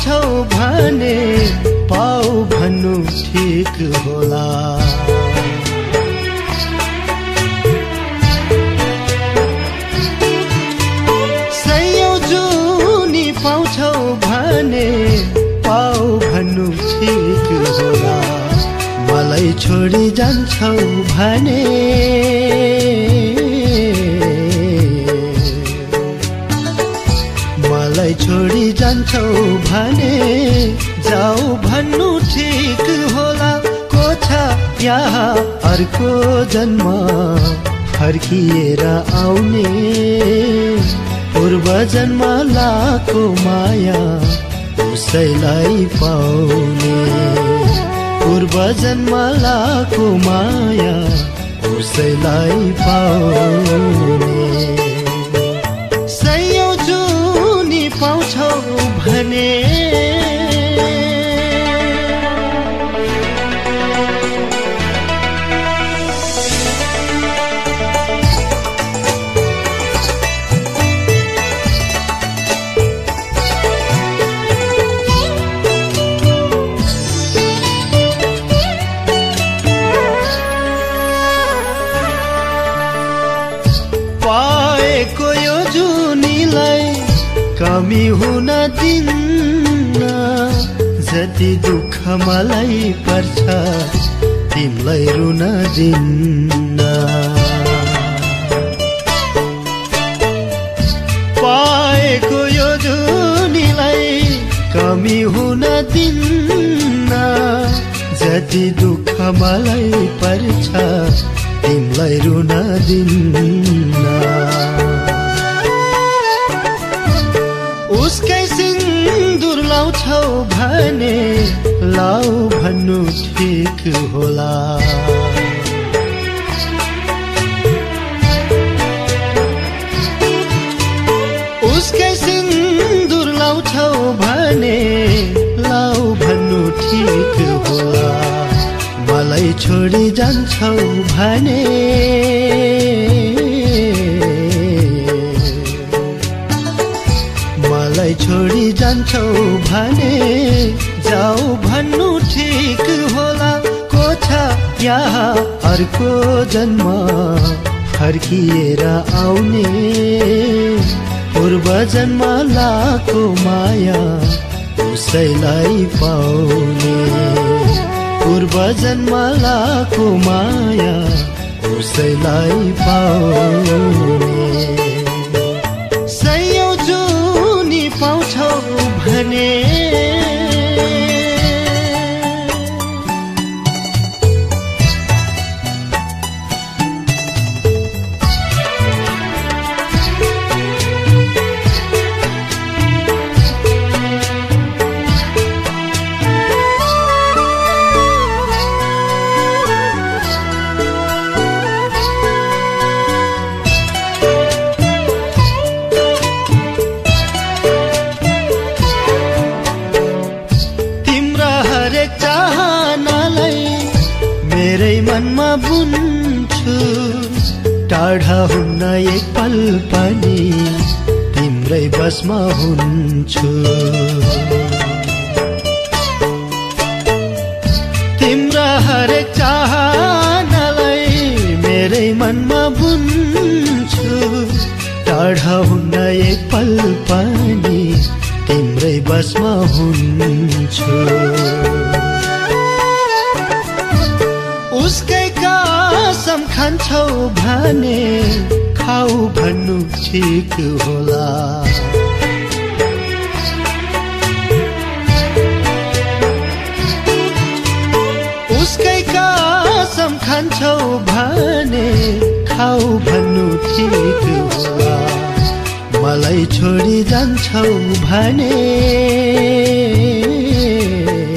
पाउँछौ भने पाऊ भन्नु ठिक होला। सयौं जुनी पाउँछौ भने पाऊ भन्नु ठिक होला। मलाई छोडी जान्छौ भने मलाई छोडी जान्छौ भने जाऊ भन्नु ठिक होला। को छ यहाँ अर्को जन्म फर्किएर आउने, पूर्व जन्म लाको माया उसैलाई पाउने, पूर्व जन्म लाको माया उसैलाई पाउने। सयौं जुनी पाउँछौ भने पाएको यो जुनीलाई कमी हुन दिन्न। जति दुःख मलाई पर्छ तिमीलाई रुन दिन्न। पाएको यो जुनीलाई कमी हुन दिन्न। जति दुःख मलाई पर्छ तिमीलाई रुन दिन्न। उसकै सिन्दुर लाउँछौ भने लाऊ भन्नु ठिक होला। उसकै सिन्दुर लाउँछौ भने लाऊ भन्नु ठिक होला। मलाई छोडी जान्छौ भने मलाई छोडी जान्छौ भने जाऊ भन्नु ठिक होला। को छ यहाँ अर्को जन्म फर्किएर आउने, पूर्व जन्म लाको माया उसैलाई पाउने, पूर्व जन्म लाको माया उसैलाई पाउने। सयौं जुनी पाउँछौ भने मेरै मनमा बुन्छु। टाढा हुन्न एक पल पनि तिम्रै बसमा हुन्छु। तिम्रा हरेक चाहनालाई मेरै मनमा बुन्छु। टाढा हुन्न एक पल पनि तिम्रै बसमा हुन्छु। उसकै कसम खान्छौ भने खाऊ भन्नु ठिक होला। उसकै कसम खान्छौ भने खाऊ भन्नु ठिक होला। मलाई छोडी जान्छौ भने